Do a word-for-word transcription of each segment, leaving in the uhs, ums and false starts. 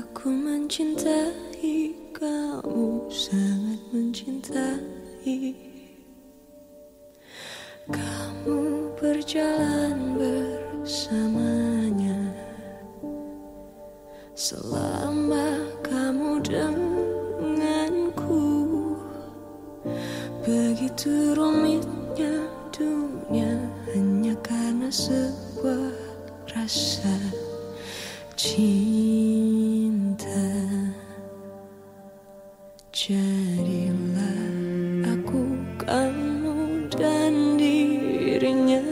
Aku mencintai kamu, sangat mencintai. Kamu berjalan bersamanya selama kamu denganku. Begitu rumitnya dunia hanya karena sebuah rasa cinta. Jadilah aku, kamu dan dirinya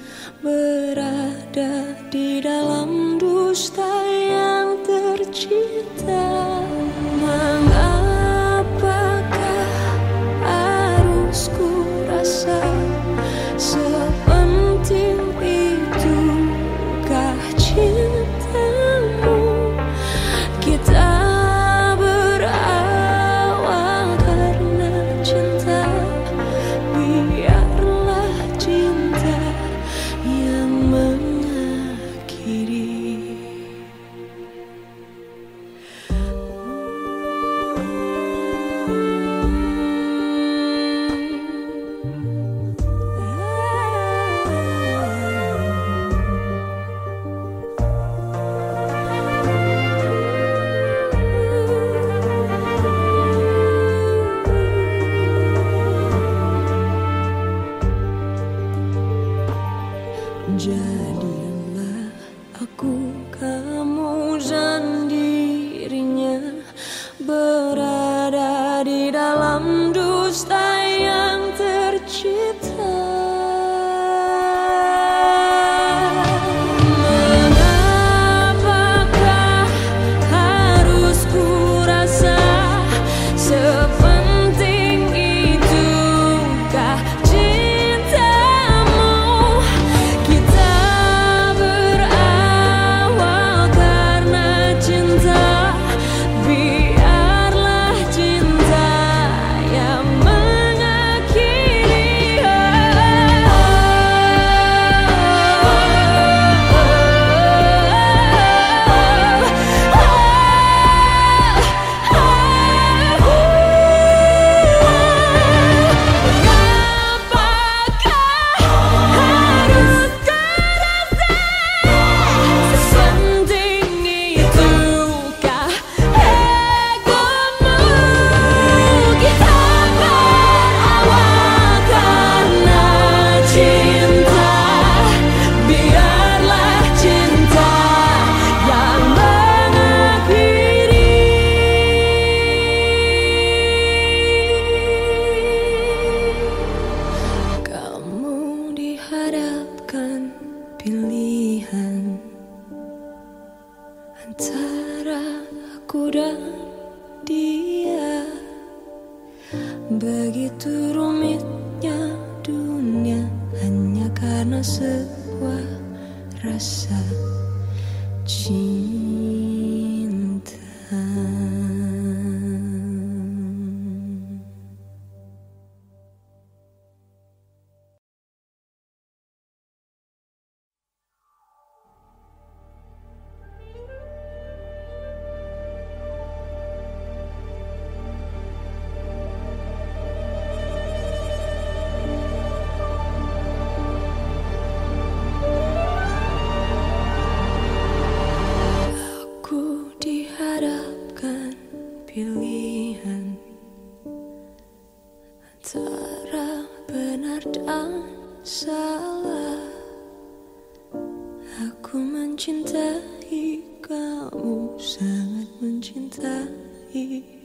berada di dalam dusta yang tercipta. Mengapakah harus ku rasa sepenting itukah cintamu? Kita berawal karena cinta, biarlah cinta yang mengakhiri. Jadilah aku, kamu dan dirinya berada di dalam dusta yang tercipta. Mengapakah harus ku rasa sepenting itukah cintamu? Kita berawal karena cinta, biarlah cinta yang mengakhiri. Pilihan antara aku dan dia. Begitu rumitnya dunia hanya karena sebuah rasa cinta. Pilihan antara benar dan salah. Aku mencintai kamu, sangat mencintai.